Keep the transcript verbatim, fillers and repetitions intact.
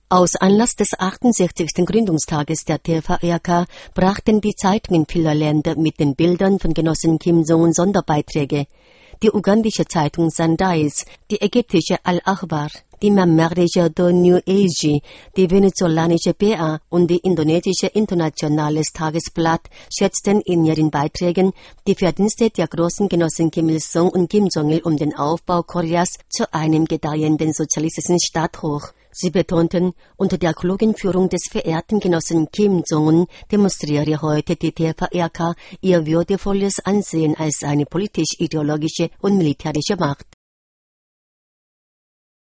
Aus Anlass des achtundsechzigsten Gründungstages der T V R K brachten die Zeitungen vieler Länder mit den Bildern von Genossen Kim Jong-un Sonderbeiträge. Die ugandische Zeitung Sunrise, die ägyptische Al-Akhbar, die myanmarische The New Age, die venezolanische P A und die indonesische Internationales Tagesblatt schätzten in ihren Beiträgen die Verdienste der großen Genossen Kim Il-sung und Kim Jong-il um den Aufbau Koreas zu einem gedeihenden sozialistischen Staat hoch. Sie betonten, unter der klugen Führung des verehrten Genossen Kim Jong-un demonstriere heute die T V R K ihr würdevolles Ansehen als eine politisch-ideologische und militärische Macht.